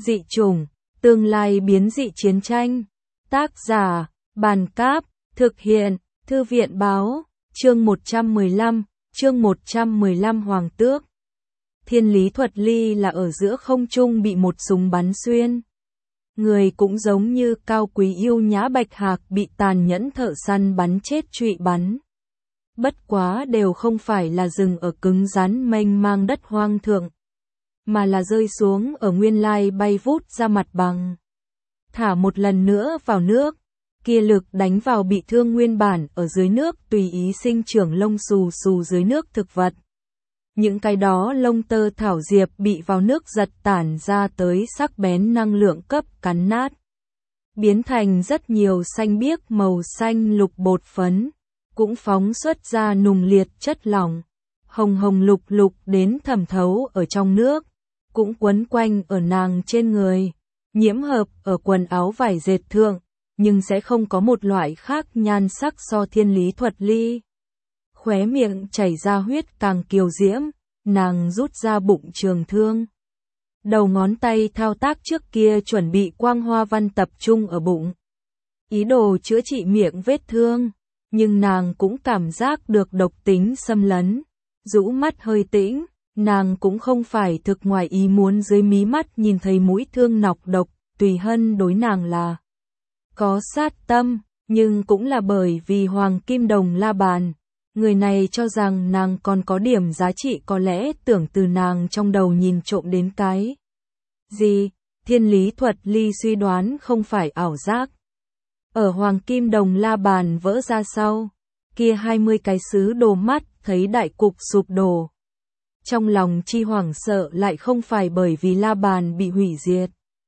Dị chủng, tương lai biến dị chiến tranh. Tác giả, Bàn Cáp, thực hiện, Thư viện Báo, chương 115 Hoàng tước. Thiên lý thuật ly là ở giữa không trung bị một súng bắn xuyên. Người cũng giống như cao quý yêu nhã bạch hạc bị tàn nhẫn thợ săn bắn chết trụy bắn. Bất quá đều không phải là dừng ở cứng rắn mênh mang đất hoang thượng, mà là rơi xuống ở nguyên lai bay vút ra mặt bằng. Thả một lần nữa vào nước, kia lực đánh vào bị thương nguyên bản ở dưới nước tùy ý sinh trưởng lông xù xù dưới nước thực vật. Những cái đó lông tơ thảo diệp bị vào nước giật tản ra tới sắc bén năng lượng cấp cắn nát, biến thành rất nhiều xanh biếc màu xanh lục bột phấn, cũng phóng xuất ra nùng liệt chất lỏng, hồng hồng lục lục đến thẩm thấu ở trong nước, cũng quấn quanh ở nàng trên người, nhiễm hợp ở quần áo vải dệt thượng, nhưng sẽ không có một loại khác nhan sắc so thiên lý thuật ly. Khóe miệng chảy ra huyết càng kiều diễm, nàng rút ra bụng trường thương. Đầu ngón tay thao tác trước kia chuẩn bị quang hoa văn tập trung ở bụng, ý đồ chữa trị miệng vết thương, nhưng nàng cũng cảm giác được độc tính xâm lấn. Rũ mắt hơi tĩnh, nàng cũng không phải thực ngoài ý muốn dưới mí mắt nhìn thấy mũi thương nọc độc, Tùy Hân đối nàng là có sát tâm, nhưng cũng là bởi vì Hoàng Kim Đồng la bàn. Người này cho rằng nàng còn có điểm giá trị, có lẽ tưởng từ nàng trong đầu nhìn trộm đến cái gì. Thiên lý thuật ly suy đoán không phải ảo giác. Ở Hoàng Kim Đồng la bàn vỡ ra sau, kia 20 cái sứ đồ mắt thấy đại cục sụp đổ. Trong lòng chi hoảng sợ lại không phải bởi vì la bàn bị hủy diệt,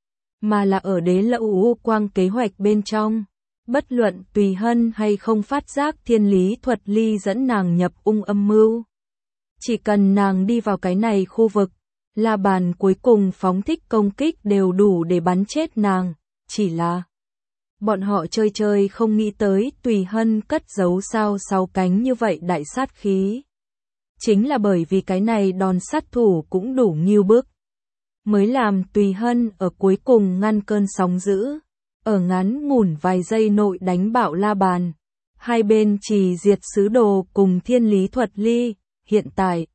mà là ở đế lẫu u quang kế hoạch bên trong. Bất luận Tùy Hân hay không phát giác thiên lý thuật ly dẫn nàng nhập ung âm mưu. Chỉ cần nàng đi vào cái này khu vực, la bàn cuối cùng phóng thích công kích đều đủ để bắn chết nàng. Chỉ là bọn họ chơi không nghĩ tới Tùy Hân cất giấu sao 6 cánh như vậy đại sát khí. Chính là bởi vì cái này đòn sát thủ cũng đủ nghiêu bức, mới làm Tùy Hân ở cuối cùng ngăn cơn sóng dữ. Ở ngắn ngủn vài giây nội đánh bạo la bàn, hai bên chỉ diệt sứ đồ cùng thiên lý thuật ly. Hiện tại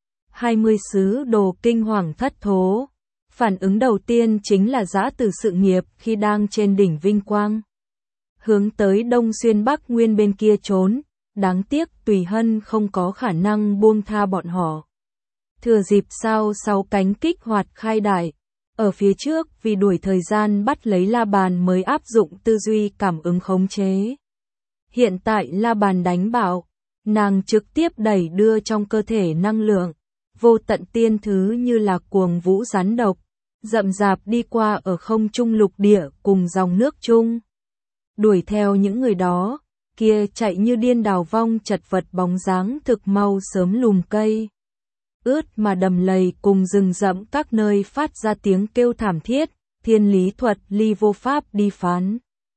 20 sứ đồ kinh hoàng thất thố. Phản ứng đầu tiên chính là giã từ sự nghiệp khi đang trên đỉnh vinh quang, hướng tới đông xuyên bắc nguyên bên kia trốn. Đáng tiếc Tùy Hân không có khả năng buông tha bọn họ. Thừa dịp sao 6 cánh kích hoạt khai đại. Ở phía trước vì đuổi thời gian bắt lấy la bàn mới áp dụng tư duy cảm ứng khống chế. Hiện tại la bàn đánh bạo, nàng trực tiếp đẩy đưa trong cơ thể năng lượng, vô tận tiên thứ như là cuồng vũ rắn độc, rậm rạp đi qua ở không trung lục địa cùng dòng nước chung. Đuổi theo những người đó, kia chạy như điên đào vong chật vật bóng dáng thực mau sớm lùm cây ướt mà đầm lầy cùng rừng rậm các nơi phát ra tiếng kêu thảm thiết. Thiên lý thuật ly vô pháp đi phán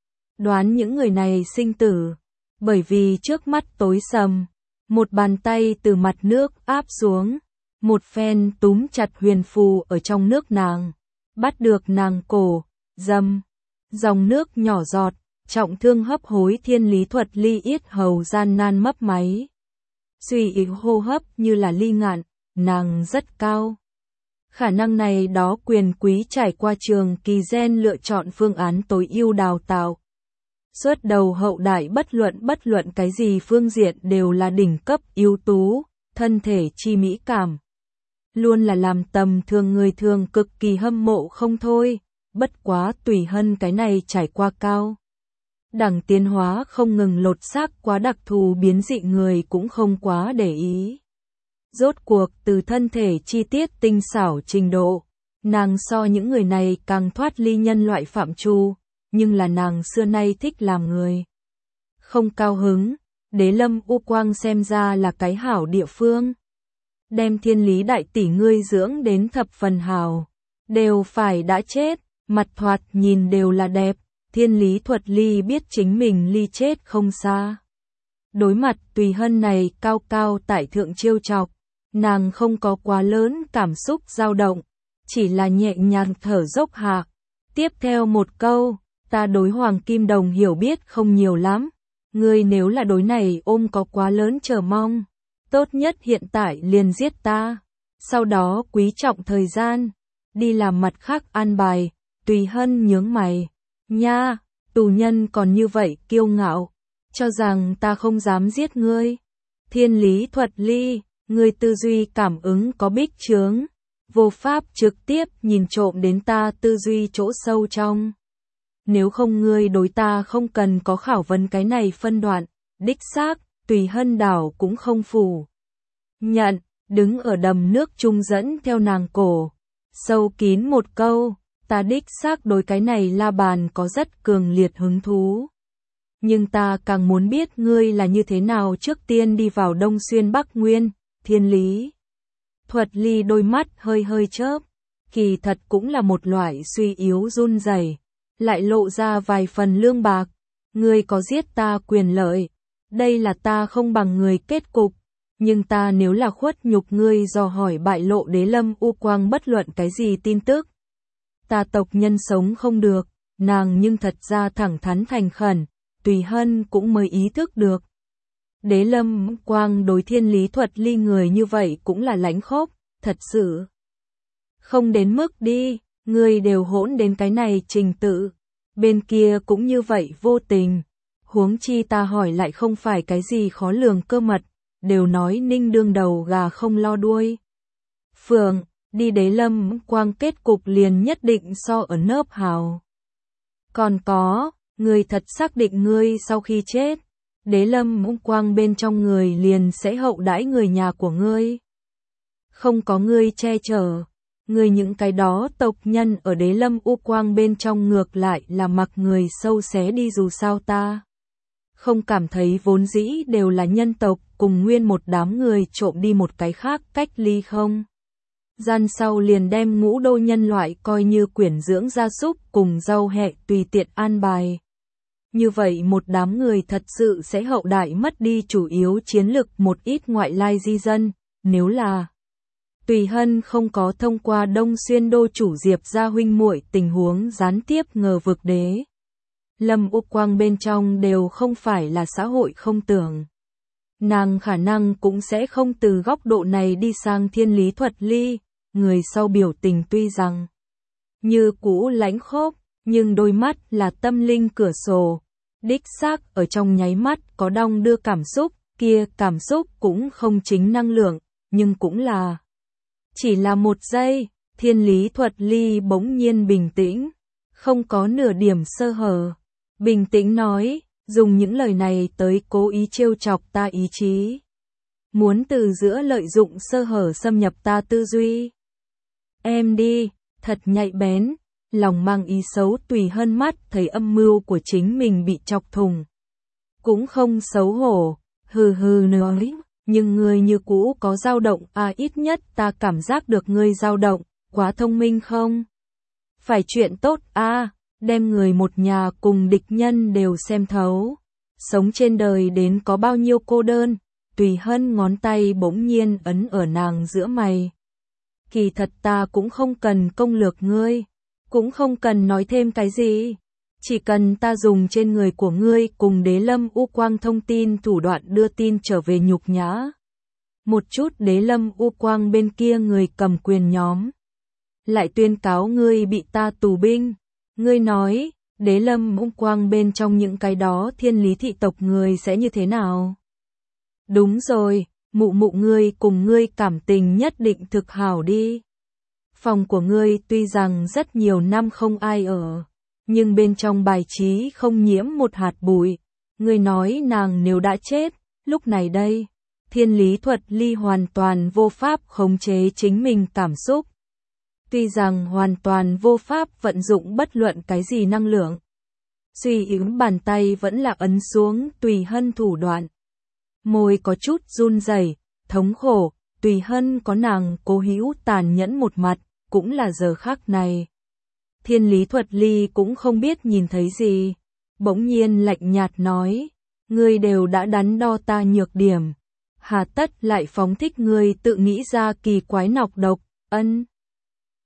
đoán những người này sinh tử, bởi vì trước mắt tối sầm, một bàn tay từ mặt nước áp xuống, một phen túm chặt huyền phù ở trong nước nàng, bắt được nàng cổ, dầm, dòng nước nhỏ giọt, trọng thương hấp hối. Thiên lý thuật ly yết hầu gian nan mấp máy, suy yếu hô hấp như là ly ngạn. Nàng rất cao. Khả năng này đó quyền quý trải qua trường kỳ gen lựa chọn phương án tối ưu đào tạo. Suốt đầu hậu đại bất luận cái gì phương diện đều là đỉnh cấp ưu tú, thân thể chi mỹ cảm. Luôn là làm tầm thường người thường cực kỳ hâm mộ không thôi, bất quá Tùy Hân cái này trải qua cao. Đẳng tiến hóa không ngừng lột xác quá đặc thù biến dị người cũng không quá để ý. Rốt cuộc từ thân thể chi tiết tinh xảo trình độ, nàng so những người này càng thoát ly nhân loại phạm trù, nhưng là nàng xưa nay thích làm người không cao hứng. Đế lâm u quang xem ra là cái hảo địa phương. Đem thiên lý đại tỷ ngươi dưỡng đến thập phần hảo, đều phải đã chết, mặt thoạt nhìn đều là đẹp. Thiên lý thuật ly biết chính mình ly chết không xa. Đối mặt Tùy Hân này cao cao tại thượng trêu chọc, nàng không có quá lớn cảm xúc dao động, chỉ là nhẹ nhàng thở dốc hạ. Tiếp theo một câu, ta đối Hoàng Kim Đồng hiểu biết không nhiều lắm. Ngươi nếu là đối này ôm có quá lớn chờ mong, tốt nhất hiện tại liền giết ta. Sau đó quý trọng thời gian, đi làm mặt khác an bài. Tùy Hân nhướng mày. Nha, tù nhân còn như vậy kiêu ngạo, cho rằng ta không dám giết ngươi. Thiên Lý Thuật Ly, ngươi tư duy cảm ứng có bích chướng, vô pháp trực tiếp nhìn trộm đến ta tư duy chỗ sâu trong. Nếu không ngươi đối ta không cần có khảo vấn cái này phân đoạn, đích xác, Tùy Hân đảo cũng không phủ nhận, đứng ở đầm nước trung dẫn theo nàng cổ, sâu kín một câu, ta đích xác đối cái này la bàn có rất cường liệt hứng thú. Nhưng ta càng muốn biết ngươi là như thế nào trước tiên đi vào Đông Xuyên Bắc Nguyên. Thiên Lý Thuật Ly đôi mắt hơi hơi chớp, kỳ thật cũng là một loại suy yếu run rẩy, lại lộ ra vài phần lương bạc. Ngươi có giết ta quyền lợi, đây là ta không bằng người kết cục, nhưng ta nếu là khuất nhục ngươi dò hỏi bại lộ Đế Lâm U Quang bất luận cái gì tin tức, ta tộc nhân sống không được. Nàng nhưng thật ra thẳng thắn thành khẩn, Tùy Hân cũng mới ý thức được. Đế Lâm Quang đối Thiên Lý Thuật Ly người như vậy cũng là lãnh khốc, thật sự. Không đến mức đi, người đều hỗn đến cái này trình tự. Bên kia cũng như vậy vô tình. Huống chi ta hỏi lại không phải cái gì khó lường cơ mật, đều nói ninh đương đầu gà không lo đuôi. Phượng, đi Đế Lâm Quang kết cục liền nhất định so ở nớp hào. Còn có, người thật xác định ngươi sau khi chết, Đế Lâm Quang bên trong người liền sẽ hậu đãi người nhà của ngươi. Không có ngươi che chở, ngươi những cái đó tộc nhân ở Đế Lâm U Quang bên trong ngược lại là mặc người sâu xé đi dù sao ta. Không cảm thấy vốn dĩ đều là nhân tộc cùng nguyên một đám người trộm đi một cái khác cách ly không? Gian sau liền đem ngũ đô nhân loại coi như quyển dưỡng gia súc cùng rau hẹ tùy tiện an bài. Như vậy một đám người thật sự sẽ hậu đại mất đi chủ yếu chiến lực một ít ngoại lai di dân, nếu là Tùy Hân không có thông qua Đông Xuyên đô chủ Diệp gia huynh muội tình huống gián tiếp ngờ vực Đế Lâm U Quang bên trong đều không phải là xã hội không tưởng. Nàng khả năng cũng sẽ không từ góc độ này đi sang Thiên Lý Thuật Ly, người sau biểu tình tuy rằng như cũ lãnh khốc, nhưng đôi mắt là tâm linh cửa sổ. Đích xác ở trong nháy mắt có đong đưa cảm xúc, kia cảm xúc cũng không chính năng lượng, nhưng cũng là chỉ là một giây. Thiên Lý Thuật Ly bỗng nhiên bình tĩnh, không có nửa điểm sơ hở. Bình tĩnh nói, dùng những lời này tới cố ý trêu chọc ta ý chí. Muốn từ giữa lợi dụng sơ hở xâm nhập ta tư duy. Em đi, thật nhạy bén, lòng mang ý xấu. Tùy Hân mắt thấy âm mưu của chính mình bị chọc thùng. Cũng không xấu hổ, hừ hừ nói, nhưng ngươi như cũ có dao động ít nhất ta cảm giác được ngươi dao động, quá thông minh không? Phải chuyện tốt đem người một nhà cùng địch nhân đều xem thấu. Sống trên đời đến có bao nhiêu cô đơn, Tùy Hân ngón tay bỗng nhiên ấn ở nàng giữa mày. Kỳ thật ta cũng không cần công lược ngươi, cũng không cần nói thêm cái gì. Chỉ cần ta dùng trên người của ngươi cùng Đế Lâm U Quang thông tin thủ đoạn đưa tin trở về nhục nhã. Một chút Đế Lâm U Quang bên kia người cầm quyền nhóm lại tuyên cáo ngươi bị ta tù binh. Ngươi nói, Đế Lâm U Quang bên trong những cái đó Thiên Lý thị tộc người sẽ như thế nào? Đúng rồi, mụ mụ ngươi cùng ngươi cảm tình nhất định thực hảo đi. Phòng của ngươi tuy rằng rất nhiều năm không ai ở, nhưng bên trong bài trí không nhiễm một hạt bụi. Ngươi nói nàng nếu đã chết, lúc này đây, Thiên Lý Thuật Ly hoàn toàn vô pháp khống chế chính mình cảm xúc. Tuy rằng hoàn toàn vô pháp vận dụng bất luận cái gì năng lượng. Suy yếu bàn tay vẫn là ấn xuống Tùy Hân thủ đoạn. Môi có chút run rẩy, thống khổ. Tùy Hân có nàng cố hữu tàn nhẫn một mặt, cũng là giờ khắc này. Thiên Lý Thuật Ly cũng không biết nhìn thấy gì. Bỗng nhiên lạnh nhạt nói, ngươi đều đã đắn đo ta nhược điểm. Hà tất lại phóng thích ngươi tự nghĩ ra kỳ quái nọc độc, ân.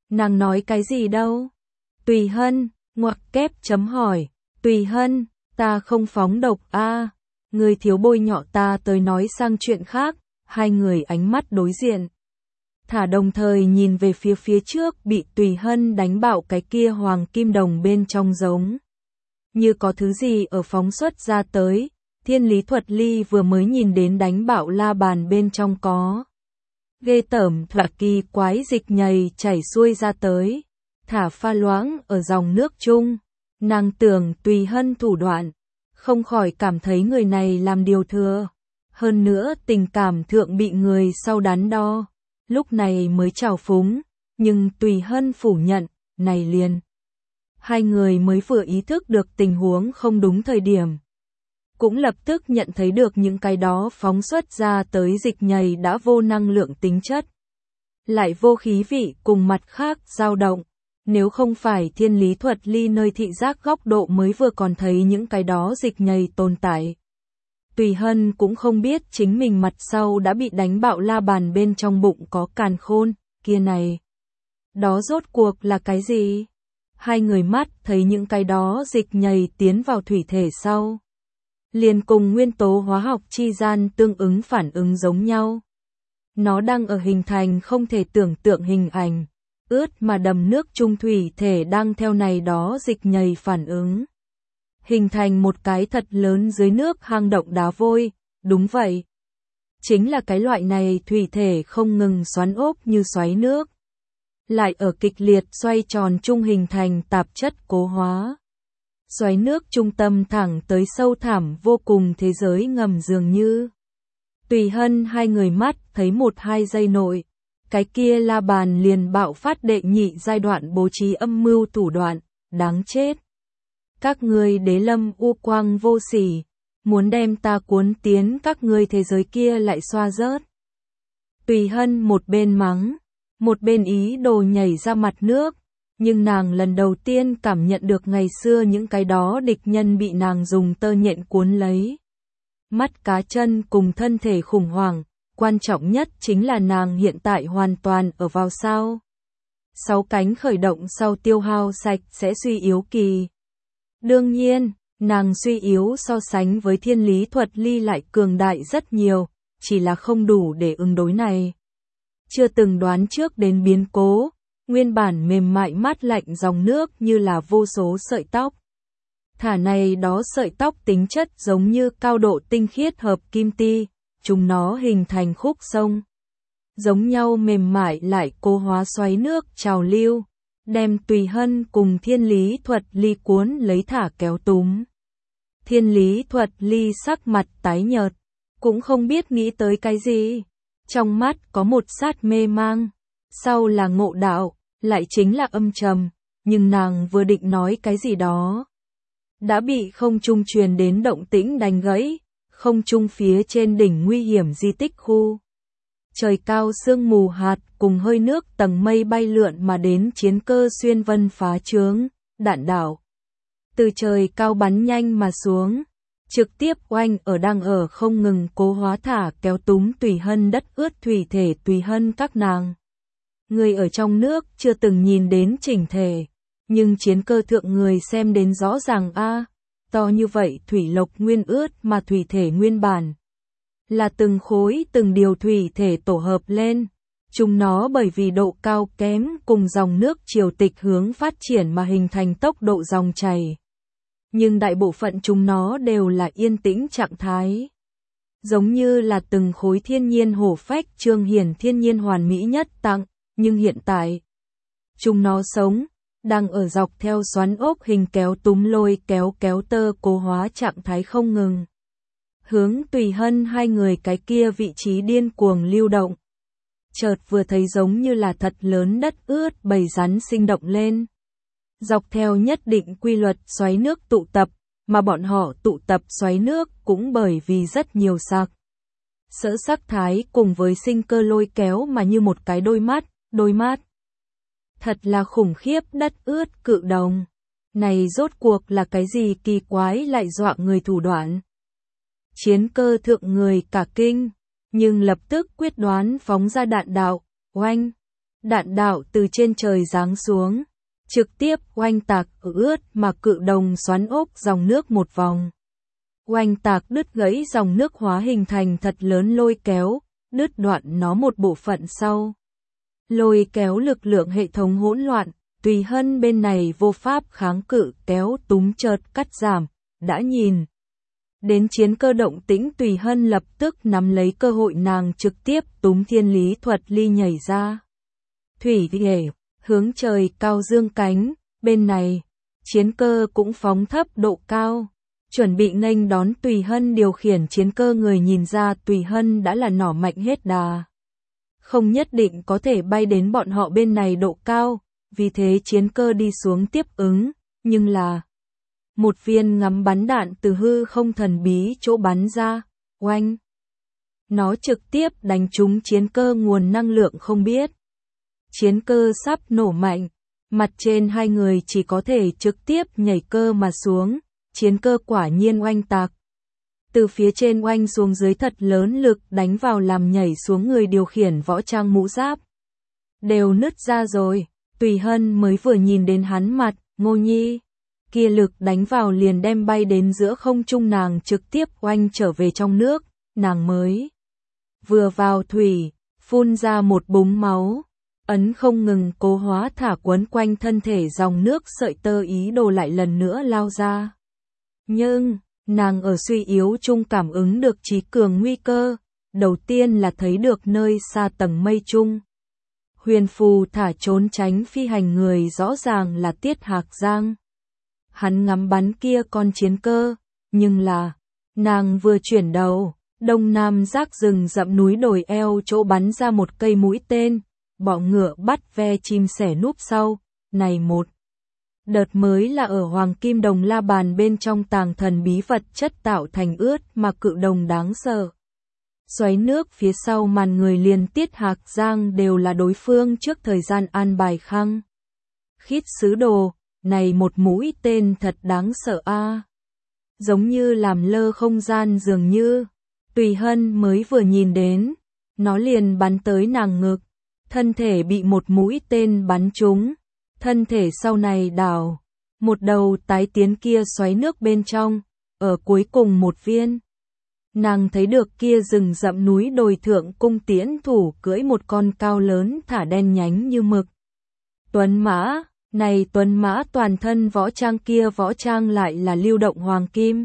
Nàng nói cái gì đâu? Tùy Hân, ngoặc kép chấm hỏi. Tùy Hân, ta không phóng độc a. Người thiếu bôi nhọ ta tới nói sang chuyện khác. Hai người ánh mắt đối diện. Thả đồng thời nhìn về phía trước bị Tùy Hân đánh bạo cái kia hoàng kim đồng bên trong giống. Như có thứ gì ở phóng xuất ra tới, Thiên Lý Thuật Ly vừa mới nhìn đến đánh bạo la bàn bên trong có. Ghê tởm thoạt kỳ quái dịch nhầy chảy xuôi ra tới, thả pha loãng ở dòng nước chung. Nàng tưởng Tùy Hân thủ đoạn, không khỏi cảm thấy người này làm điều thừa. Hơn nữa tình cảm thượng bị người sau đắn đo, lúc này mới trào phúng, nhưng Tùy Hân phủ nhận, này liền. Hai người mới vừa ý thức được tình huống không đúng thời điểm. Cũng lập tức nhận thấy được những cái đó phóng xuất ra tới dịch nhầy đã vô năng lượng tính chất. Lại vô khí vị cùng mặt khác dao động. Nếu không phải Thiên Lý Thuật Ly nơi thị giác góc độ mới vừa còn thấy những cái đó dịch nhầy tồn tại. Tùy Hân cũng không biết chính mình mặt sau đã bị đánh bạo la bàn bên trong bụng có càn khôn, kia này. Đó rốt cuộc là cái gì? Hai người mắt thấy những cái đó dịch nhầy tiến vào thủy thể sau. Liền cùng nguyên tố hóa học chi gian tương ứng phản ứng giống nhau. Nó đang ở hình thành không thể tưởng tượng hình ảnh, ướt mà đầm nước trung thủy thể đang theo này đó dịch nhầy phản ứng. Hình thành một cái thật lớn dưới nước hang động đá vôi, đúng vậy. Chính là cái loại này thủy thể không ngừng xoắn ốc như xoáy nước. Lại ở kịch liệt xoay tròn trung hình thành tạp chất cố hóa. Xoáy nước trung tâm thẳng tới sâu thẳm vô cùng thế giới ngầm dường như. Tùy Hân hai người mắt thấy 1-2 giây nội, cái kia la bàn liền bạo phát đệ nhị giai đoạn bố trí âm mưu thủ đoạn, đáng chết. Các ngươi đế lâm u quang vô sỉ, muốn đem ta cuốn tiến các ngươi thế giới kia lại xoa rớt. Tùy Hân một bên mắng, một bên ý đồ nhảy ra mặt nước, nhưng nàng lần đầu tiên cảm nhận được ngày xưa những cái đó địch nhân bị nàng dùng tơ nhện cuốn lấy. Mắt cá chân cùng thân thể khủng hoảng, quan trọng nhất chính là nàng hiện tại hoàn toàn ở vào sao. 6 cánh khởi động sau tiêu hao sạch sẽ suy yếu kỳ. Đương nhiên, nàng suy yếu so sánh với Thiên Lý Thuật Ly lại cường đại rất nhiều, chỉ là không đủ để ứng đối này. Chưa từng đoán trước đến biến cố, nguyên bản mềm mại mát lạnh dòng nước như là vô số sợi tóc. Thả này đó sợi tóc tính chất giống như cao độ tinh khiết hợp kim ti, chúng nó hình thành khúc sông. Giống nhau mềm mại lại cố hóa xoáy nước trào lưu, đem Tùy Hân cùng Thiên Lý Thuật Ly cuốn lấy thả kéo túm. Thiên Lý Thuật Ly sắc mặt tái nhợt, cũng không biết nghĩ tới cái gì. Trong mắt có một sát mê mang, sau là ngộ đạo, lại chính là âm trầm, nhưng nàng vừa định nói cái gì đó. Đã bị không trung truyền đến động tĩnh đánh gãy, không trung phía trên đỉnh nguy hiểm di tích khu. Trời cao sương mù hạt cùng hơi nước tầng mây bay lượn mà đến chiến cơ xuyên vân phá chướng, đạn đạo. Từ trời cao bắn nhanh mà xuống, trực tiếp oanh ở đang ở không ngừng cố hóa thả kéo túm Tùy Hân đất ướt thủy thể Tùy Hân các nàng. Người ở trong nước chưa từng nhìn đến chỉnh thể, nhưng chiến cơ thượng người xem đến rõ ràng a, to như vậy thủy lộc nguyên ướt mà thủy thể nguyên bản. Là từng khối từng điều thủy thể tổ hợp lên, chúng nó bởi vì độ cao kém cùng dòng nước triều tịch hướng phát triển mà hình thành tốc độ dòng chảy. Nhưng đại bộ phận chúng nó đều là yên tĩnh trạng thái. Giống như là từng khối thiên nhiên hổ phách trương hiển thiên nhiên hoàn mỹ nhất tặng, nhưng hiện tại, chúng nó sống, đang ở dọc theo xoắn ốc hình kéo túm lôi kéo tơ cố hóa trạng thái không ngừng. Hướng Tùy Hân hai người cái kia vị trí điên cuồng lưu động. Chợt vừa thấy giống như là thật lớn đất ướt bầy rắn sinh động lên. Dọc theo nhất định quy luật xoáy nước tụ tập, mà bọn họ tụ tập xoáy nước cũng bởi vì rất nhiều sạc. Sở sắc thái cùng với sinh cơ lôi kéo mà như một cái đôi mắt. Thật là khủng khiếp đất ướt cự đồng. Này rốt cuộc là cái gì kỳ quái lại dọa người thủ đoạn. Chiến cơ thượng người cả kinh, nhưng lập tức quyết đoán phóng ra đạn đạo, oanh. Đạn đạo từ trên trời giáng xuống, trực tiếp oanh tạc ở ướt mà cự đồng xoắn ốc dòng nước một vòng. Oanh tạc đứt gãy dòng nước hóa hình thành thật lớn lôi kéo, đứt đoạn nó một bộ phận sau. Lôi kéo lực lượng hệ thống hỗn loạn, Tùy Hân bên này vô pháp kháng cự kéo túm chợt cắt giảm, đã nhìn. Đến chiến cơ động tĩnh Tùy Hân lập tức nắm lấy cơ hội nàng trực tiếp túm Thiên Lý Thuật Ly nhảy ra. Thủy Hề, hướng trời cao dương cánh, bên này, chiến cơ cũng phóng thấp độ cao. Chuẩn bị nghênh đón Tùy Hân điều khiển chiến cơ người nhìn ra Tùy Hân đã là nỏ mạnh hết đà. Không nhất định có thể bay đến bọn họ bên này độ cao, vì thế chiến cơ đi xuống tiếp ứng, nhưng là một viên ngắm bắn đạn từ hư không thần bí chỗ bắn ra, oanh. Nó trực tiếp đánh trúng chiến cơ nguồn năng lượng không biết. Chiến cơ sắp nổ mạnh, mặt trên hai người chỉ có thể trực tiếp nhảy cơ mà xuống, chiến cơ quả nhiên oanh tạc. Từ phía trên oanh xuống dưới thật lớn lực đánh vào làm nhảy xuống người điều khiển võ trang mũ giáp. Đều nứt ra rồi, Tùy Hân mới vừa nhìn đến hắn mặt, Ngô Nhi. Kia lực đánh vào liền đem bay đến giữa không trung nàng trực tiếp oanh trở về trong nước, nàng mới vừa vào thủy, phun ra một búng máu. Ấn không ngừng cố hóa thả quấn quanh thân thể dòng nước sợi tơ ý đồ lại lần nữa lao ra. Nhưng, nàng ở suy yếu chung cảm ứng được trí cường nguy cơ, đầu tiên là thấy được nơi xa tầng mây chung. Huyền phù thả trốn tránh phi hành người rõ ràng là Tiết Hạc Giang. Hắn ngắm bắn kia con chiến cơ, nhưng là, nàng vừa chuyển đầu, đông nam rác rừng rậm núi đồi eo chỗ bắn ra một cây mũi tên, bọ ngựa bắt ve chim sẻ núp sau, này một. Đợt mới là ở Hoàng Kim Đồng La Bàn bên trong tàng thần bí vật chất tạo thành ướt mà cự đồng đáng sợ. Xoáy nước phía sau màn người liền Tiết Hạc Giang đều là đối phương trước thời gian an bài khăng. Khít sứ đồ, này một mũi tên thật đáng sợ a. Giống như làm lơ không gian dường như. Tùy Hân mới vừa nhìn đến, nó liền bắn tới nàng ngực, thân thể bị một mũi tên bắn trúng, thân thể sau này đảo, một đầu tái tiến kia xoáy nước bên trong, ở cuối cùng một viên. Nàng thấy được kia rừng rậm núi đồi thượng cung tiễn thủ cưỡi một con cao lớn thả đen nhánh như mực. Tuấn mã, này tuấn mã toàn thân võ trang kia võ trang lại là lưu động hoàng kim.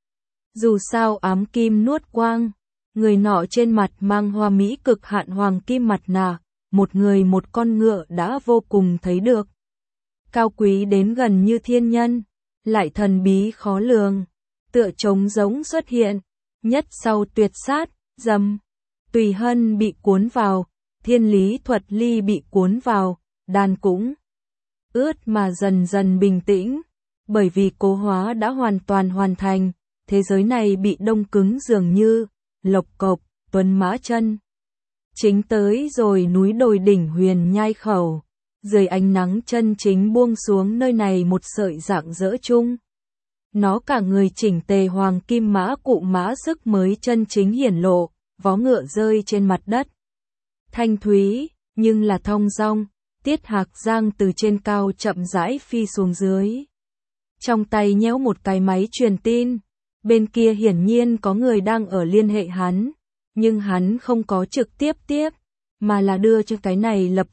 Dù sao ám kim nuốt quang, người nọ trên mặt mang hoa mỹ cực hạn hoàng kim mặt nạ, một người một con ngựa đã vô cùng thấy được. Cao quý đến gần như thiên nhân, lại thần bí khó lường, tựa trống giống xuất hiện, nhất sau tuyệt sát, dầm. Tùy Hân bị cuốn vào, Thiên Lý Thuật Ly bị cuốn vào, đàn cũng ướt mà dần dần bình tĩnh, bởi vì cố hóa đã hoàn toàn hoàn thành, thế giới này bị đông cứng dường như, lộc cộc, tuấn mã chân. Chính tới rồi núi đồi đỉnh huyền nhai khẩu, dưới ánh nắng chân chính buông xuống nơi này một sợi dạng dỡ chung. Nó cả người chỉnh tề hoàng kim mã cụ mã sức mới chân chính hiển lộ, vó ngựa rơi trên mặt đất. Thanh thúy, nhưng là thong dong, Tiết Hạc Giang từ trên cao chậm rãi phi xuống dưới. Trong tay nhéo một cái máy truyền tin, bên kia hiển nhiên có người đang ở liên hệ hắn, nhưng hắn không có trực tiếp tiếp, mà là đưa cho cái này lập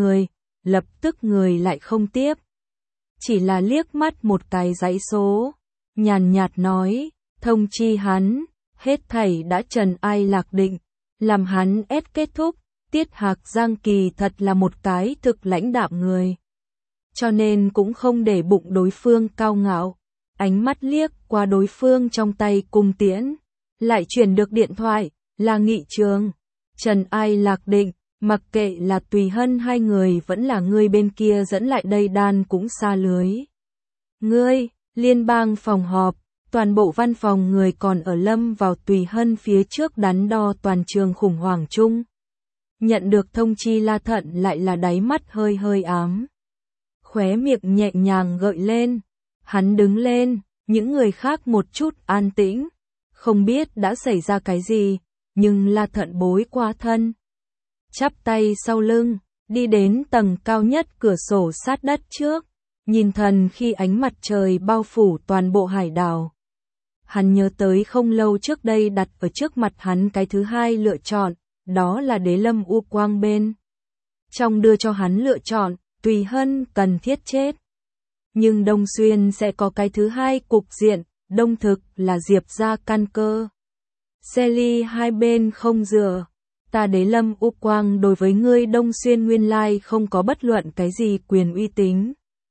tức người lại không tiếp. Chỉ là liếc mắt một cái dãy số, nhàn nhạt nói, thông chi hắn, hết thảy đã trần ai lạc định, làm hắn kết thúc. Tiết Hạc Giang kỳ thật là một cái thực lãnh đạm người, cho nên cũng không để bụng đối phương cao ngạo, ánh mắt liếc qua đối phương trong tay cung tiễn, lại chuyển được điện thoại, là nghị trường, trần ai lạc định, mặc kệ là Tùy Hân hai người vẫn là ngươi bên kia dẫn lại đây đan cũng xa lưới. Ngươi, liên bang phòng họp, toàn bộ văn phòng người còn ở lâm vào Tùy Hân phía trước đắn đo toàn trường khủng hoảng chung. Nhận được thông chi La Thận lại là đáy mắt hơi hơi ám. Khóe miệng nhẹ nhàng gợi lên, hắn đứng lên, những người khác một chút an tĩnh, không biết đã xảy ra cái gì, nhưng La Thận bối quá thân. Chắp tay sau lưng, đi đến tầng cao nhất cửa sổ sát đất trước, nhìn thần khi ánh mặt trời bao phủ toàn bộ hải đảo. Hắn nhớ tới không lâu trước đây đặt ở trước mặt hắn cái thứ hai lựa chọn, đó là Đế Lâm U Quang bên trong đưa cho hắn lựa chọn, Tùy Hân cần thiết chết. Nhưng Đông Xuyên sẽ có cái thứ hai cục diện, Đông thực là Diệp gia căn cơ. Xe ly hai bên không dựa, ta Đế Lâm U Quang đối với ngươi Đông Xuyên nguyên lai không có bất luận cái gì quyền uy tín.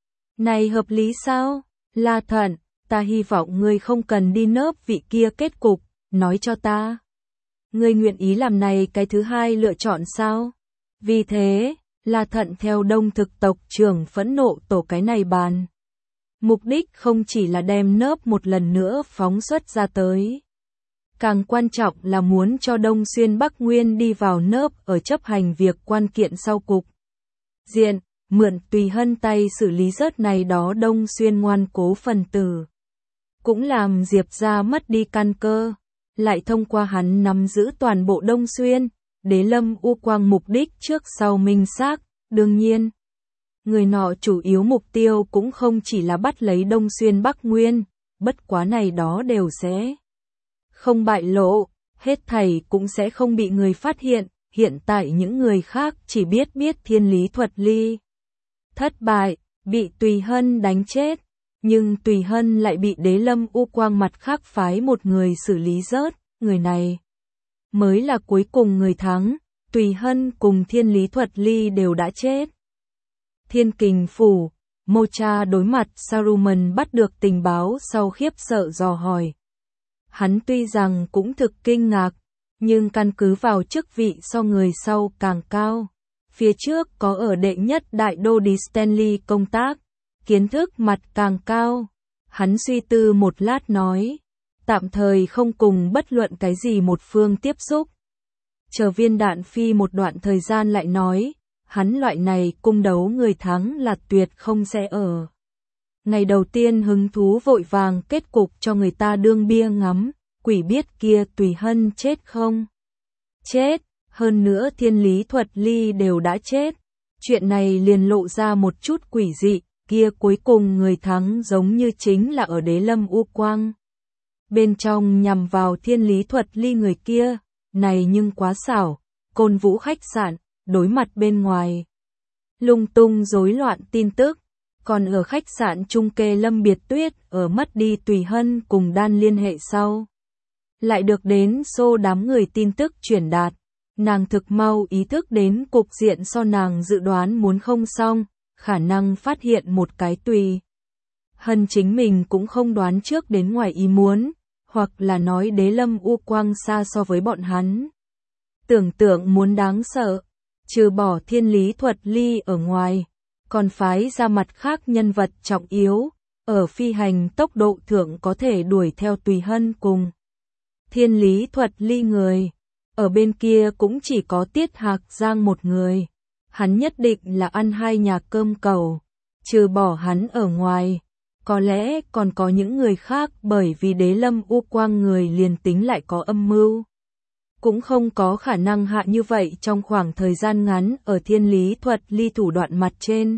Này hợp lý sao? La Thận, ta hy vọng ngươi không cần đi nớp vị kia kết cục, nói cho ta. Ngươi nguyện ý làm này cái thứ hai lựa chọn sao? Vì thế, La Thận theo Đông thực tộc trưởng phẫn nộ tổ cái này bàn. Mục đích không chỉ là đem nớp một lần nữa phóng xuất ra tới. Càng quan trọng là muốn cho Đông Xuyên Bắc Nguyên đi vào nớp ở chấp hành việc quan kiện sau cục diện, mượn Tùy Hân tay xử lý rớt này đó Đông Xuyên ngoan cố phần tử. Cũng làm Diệp gia mất đi căn cơ, lại thông qua hắn nắm giữ toàn bộ Đông Xuyên, Đế Lâm U Quang mục đích trước sau minh xác, đương nhiên. Người nọ chủ yếu mục tiêu cũng không chỉ là bắt lấy Đông Xuyên Bắc Nguyên, bất quá này đó đều sẽ không bại lộ, hết thảy cũng sẽ không bị người phát hiện, hiện tại những người khác chỉ biết Thiên Lý Thuật Ly thất bại, bị Tùy Hân đánh chết, nhưng Tùy Hân lại bị Đế Lâm U Quang mặt khác phái một người xử lý rớt, người này mới là cuối cùng người thắng, Tùy Hân cùng Thiên Lý Thuật Ly đều đã chết. Thiên Kình Phủ, Mocha đối mặt Saruman bắt được tình báo sau khiếp sợ dò hỏi. Hắn tuy rằng cũng thực kinh ngạc, nhưng căn cứ vào chức vị so người sau càng cao. Phía trước có ở đệ nhất đại đô đi Stanley công tác, kiến thức mặt càng cao. Hắn suy tư một lát nói, tạm thời không cùng bất luận cái gì một phương tiếp xúc. Chờ viên đạn phi một đoạn thời gian lại nói, hắn loại này cung đấu người thắng là tuyệt không sẽ ở. Ngày đầu tiên hứng thú vội vàng kết cục cho người ta đương bia ngắm, quỷ biết kia Tùy Hân chết không? Chết, hơn nữa Thiên Lý Thuật Ly đều đã chết. Chuyện này liền lộ ra một chút quỷ dị, kia cuối cùng người thắng giống như chính là ở Đế Lâm U Quang. Bên trong nhằm vào Thiên Lý Thuật Ly người kia, này nhưng quá xảo, Côn Vũ khách sạn, đối mặt bên ngoài. Lung tung rối loạn tin tức, còn ở khách sạn Trung Kê Lâm Biệt Tuyết ở mất đi Tùy Hân cùng Đan liên hệ sau. Lại được đến xô đám người tin tức truyền đạt, nàng thực mau ý thức đến cục diện so nàng dự đoán muốn không xong, khả năng phát hiện một cái Tùy Hân chính mình cũng không đoán trước đến ngoài ý muốn, hoặc là nói Đế Lâm U Quang xa so với bọn hắn. Tưởng tượng muốn đáng sợ, trừ bỏ Thiên Lý Thuật Ly ở ngoài, còn phái ra mặt khác nhân vật trọng yếu, ở phi hành tốc độ thượng có thể đuổi theo Tùy Hân cùng Thiên Lý Thuật Ly người. Ở bên kia cũng chỉ có Tiết Hạc Giang một người. Hắn nhất định là ăn hai nhà cơm cầu. Trừ bỏ hắn ở ngoài, có lẽ còn có những người khác bởi vì Đế Lâm U Quang người liền tính lại có âm mưu. Cũng không có khả năng hạ như vậy trong khoảng thời gian ngắn ở Thiên Lý Thuật Ly thủ đoạn mặt trên.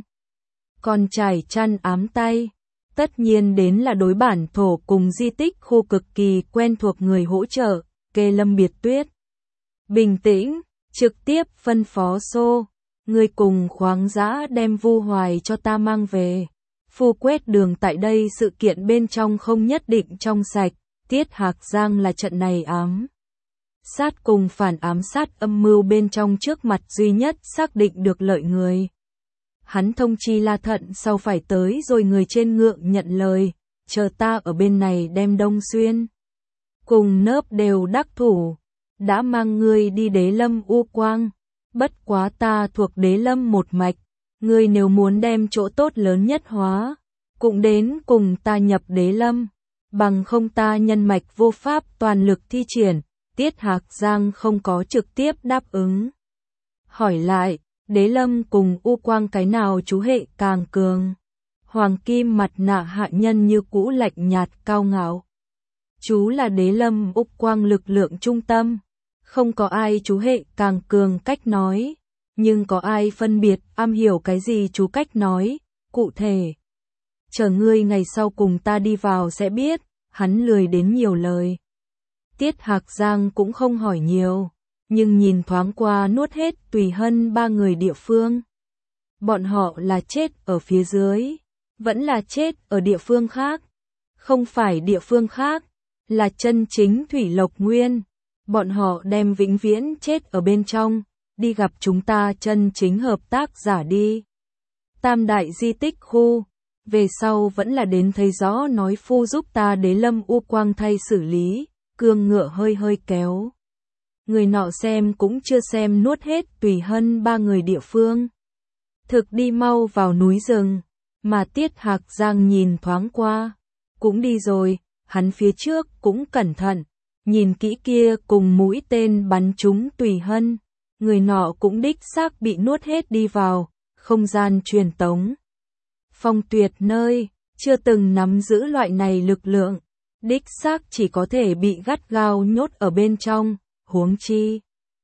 Còn trải chăn ám tay, tất nhiên đến là đối bản thổ cùng di tích khu cực kỳ quen thuộc người hỗ trợ, Kê Lâm Biệt Tuyết. Bình tĩnh, trực tiếp phân phó xô, người cùng khoáng dã đem Vu Hoài cho ta mang về. Phu quét đường tại đây sự kiện bên trong không nhất định trong sạch, Tiết Hạc Giang là trận này ám sát cùng phản ám sát âm mưu bên trong trước mặt duy nhất xác định được lợi người. Hắn thông chi La Thận sau phải tới rồi người trên ngượng nhận lời, chờ ta ở bên này đem Đông Xuyên. Cùng nớp đều đắc thủ, đã mang ngươi đi Đế Lâm U Quang, bất quá ta thuộc Đế Lâm một mạch, ngươi nếu muốn đem chỗ tốt lớn nhất hóa, cũng đến cùng ta nhập Đế Lâm, bằng không ta nhân mạch vô pháp toàn lực thi triển. Tiết Hạc Giang không có trực tiếp đáp ứng. Hỏi lại, Đế Lâm cùng U Quang cái nào chú hệ càng cường? Hoàng kim mặt nạ hạ nhân như cũ lạnh nhạt cao ngạo. Chú là Đế Lâm U Quang lực lượng trung tâm. Không có ai chú hệ càng cường cách nói. nhưng có ai phân biệt, am hiểu cái gì chú cách nói, cụ thể. Chờ ngươi ngày sau cùng ta đi vào sẽ biết, hắn lười đến nhiều lời. Tiết Hạc Giang cũng không hỏi nhiều, nhưng nhìn thoáng qua nuốt hết Tùy Hân ba người địa phương. Bọn họ là chết ở phía dưới, vẫn là chết ở địa phương khác. Không phải địa phương khác, là chân chính Thủy Lộc Nguyên. Bọn họ đem vĩnh viễn chết ở bên trong, đi gặp chúng ta chân chính hợp tác giả đi. Tam đại di tích khu, về sau vẫn là đến thấy rõ nói phu giúp ta Đế Lâm U Quang thay xử lý, cương ngựa hơi hơi kéo. Người nọ xem cũng chưa xem nuốt hết Tùy Hân ba người địa phương. Thực đi mau vào núi rừng, mà Tiết Hạc Giang nhìn thoáng qua. Cũng đi rồi, hắn phía trước cũng cẩn thận, nhìn kỹ kia cùng mũi tên bắn trúng Tùy Hân. Người nọ cũng đích xác bị nuốt hết đi vào, không gian truyền tống. Phong Tuyệt nơi, chưa từng nắm giữ loại này lực lượng, đích xác chỉ có thể bị gắt gao nhốt ở bên trong, huống chi.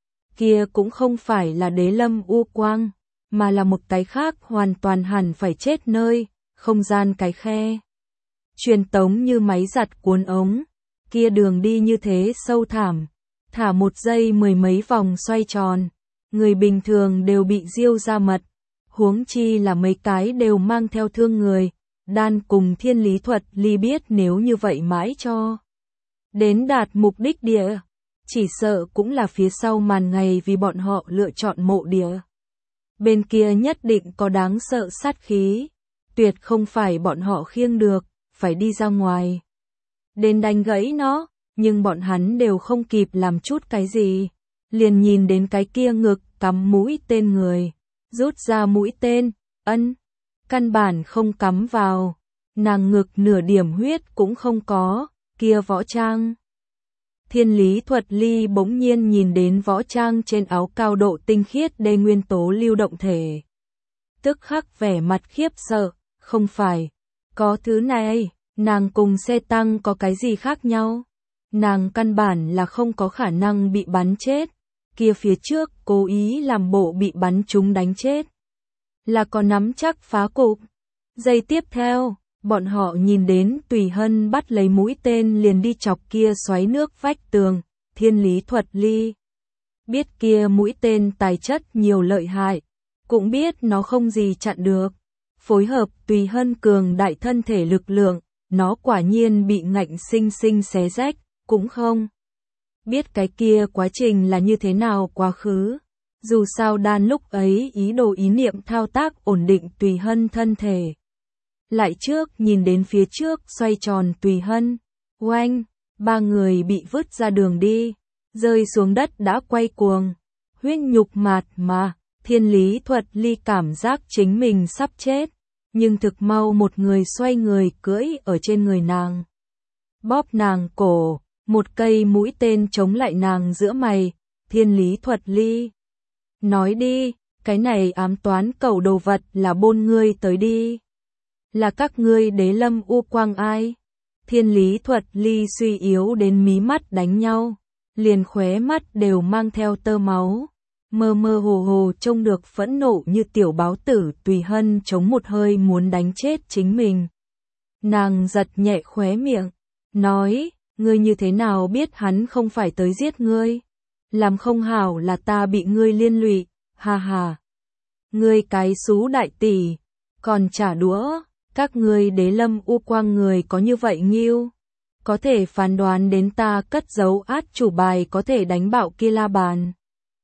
Kia cũng không phải là Đế Lâm U Quang, mà là một cái khác hoàn toàn hẳn phải chết nơi, không gian cái khe. Truyền tống như máy giặt cuốn ống, kia đường đi như thế sâu thẳm, thả một giây mười mấy vòng xoay tròn, người bình thường đều bị diêu ra mật, huống chi là mấy cái đều mang theo thương người, Đan cùng Thiên Lý Thuật Ly biết nếu như vậy mãi cho đến đạt mục đích địa, chỉ sợ cũng là phía sau màn ngày vì bọn họ lựa chọn mộ địa. Bên kia nhất định có đáng sợ sát khí, tuyệt không phải bọn họ khiêng được, phải đi ra ngoài. Đến đánh gãy nó, nhưng bọn hắn đều không kịp làm chút cái gì. Liền nhìn đến cái kia ngực cắm mũi tên người, rút ra mũi tên, căn bản không cắm vào. Nàng ngực nửa điểm huyết cũng không có, kia võ trang. Thiên Lý Thuật Ly bỗng nhiên nhìn đến võ trang trên áo cao độ tinh khiết đê nguyên tố lưu động thể. Tức khắc vẻ mặt khiếp sợ, không phải, có thứ này, nàng cùng xe tăng có cái gì khác nhau? Nàng căn bản là không có khả năng bị bắn chết, kia phía trước cố ý làm bộ bị bắn trúng đánh chết. Là có nắm chắc phá cục. Giây tiếp theo, bọn họ nhìn đến Tùy Hân bắt lấy mũi tên liền đi chọc kia xoáy nước vách tường, Thiên Lý Thuật Ly. Biết kia mũi tên tài chất nhiều lợi hại, cũng biết nó không gì chặn được. Phối hợp Tùy Hân cường đại thân thể lực lượng, nó quả nhiên bị ngạnh sinh sinh xé rách, cũng không biết cái kia quá trình là như thế nào quá khứ. Dù sao Đan lúc ấy ý đồ ý niệm thao tác ổn định Tùy Hân thân thể. Lại trước nhìn đến phía trước xoay tròn Tùy Hân, oanh, ba người bị vứt ra đường đi, rơi xuống đất đã quay cuồng, huyết nhục mạt mà, Thiên Lý Thuật Ly cảm giác chính mình sắp chết, nhưng thực mau một người xoay người cưỡi ở trên người nàng. Bóp nàng cổ, một cây mũi tên chống lại nàng giữa mày, Thiên Lý Thuật Ly. Nói đi, cái này ám toán cẩu đồ vật là bôn ngươi tới đi. Là các ngươi Đế Lâm U Quang ai? Thiên Lý Thuật Ly suy yếu đến mí mắt đánh nhau, liền khóe mắt đều mang theo tơ máu, mơ mơ hồ hồ trông được phẫn nộ như tiểu báo tử Tùy Hân chống một hơi muốn đánh chết chính mình. Nàng giật nhẹ khóe miệng, nói, ngươi như thế nào biết hắn không phải tới giết ngươi? Làm không hảo là ta bị ngươi liên lụy, ha ha. Ngươi cái xú đại tỷ, còn trả đũa. Các ngươi Đế Lâm U Quang người có như vậy nghiêu, có thể phán đoán đến ta cất giấu át chủ bài có thể đánh bạo kia la bàn.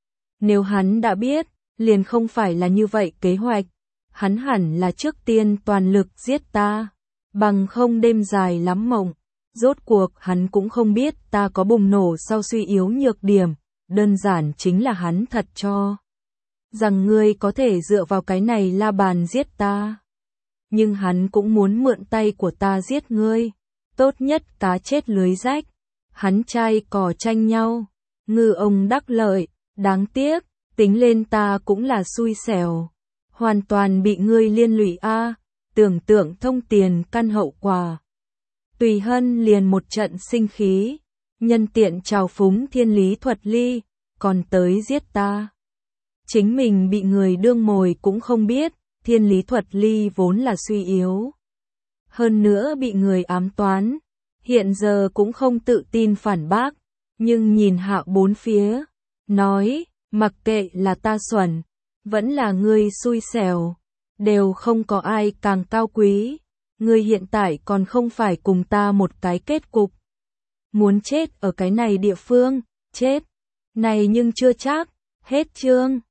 Nếu hắn đã biết, liền không phải là như vậy kế hoạch, hắn hẳn là trước tiên toàn lực giết ta, bằng không đêm dài lắm mộng. Rốt cuộc hắn cũng không biết ta có bùng nổ sau suy yếu nhược điểm, đơn giản chính là hắn thật cho rằng ngươi có thể dựa vào cái này la bàn giết ta. Nhưng hắn cũng muốn mượn tay của ta giết ngươi, tốt nhất cá chết lưới rách. Hắn trai cò tranh nhau, ngư ông đắc lợi, đáng tiếc, tính lên ta cũng là xui xẻo, hoàn toàn bị ngươi liên lụy a, tưởng tượng thông tiền căn hậu quả. Tùy Hân liền một trận sinh khí, nhân tiện trào phúng Thiên Lý Thuật Ly, còn tới giết ta. Chính mình bị người đương mồi cũng không biết, Thiên Lý Thuật Ly vốn là suy yếu. Hơn nữa bị người ám toán, hiện giờ cũng không tự tin phản bác, nhưng nhìn hạ bốn phía, nói, mặc kệ là ta xuẩn, vẫn là ngươi xui xẻo, đều không có ai càng cao quý, ngươi hiện tại còn không phải cùng ta một cái kết cục. Muốn chết ở cái này địa phương, chết, này nhưng chưa chắc, hết chương.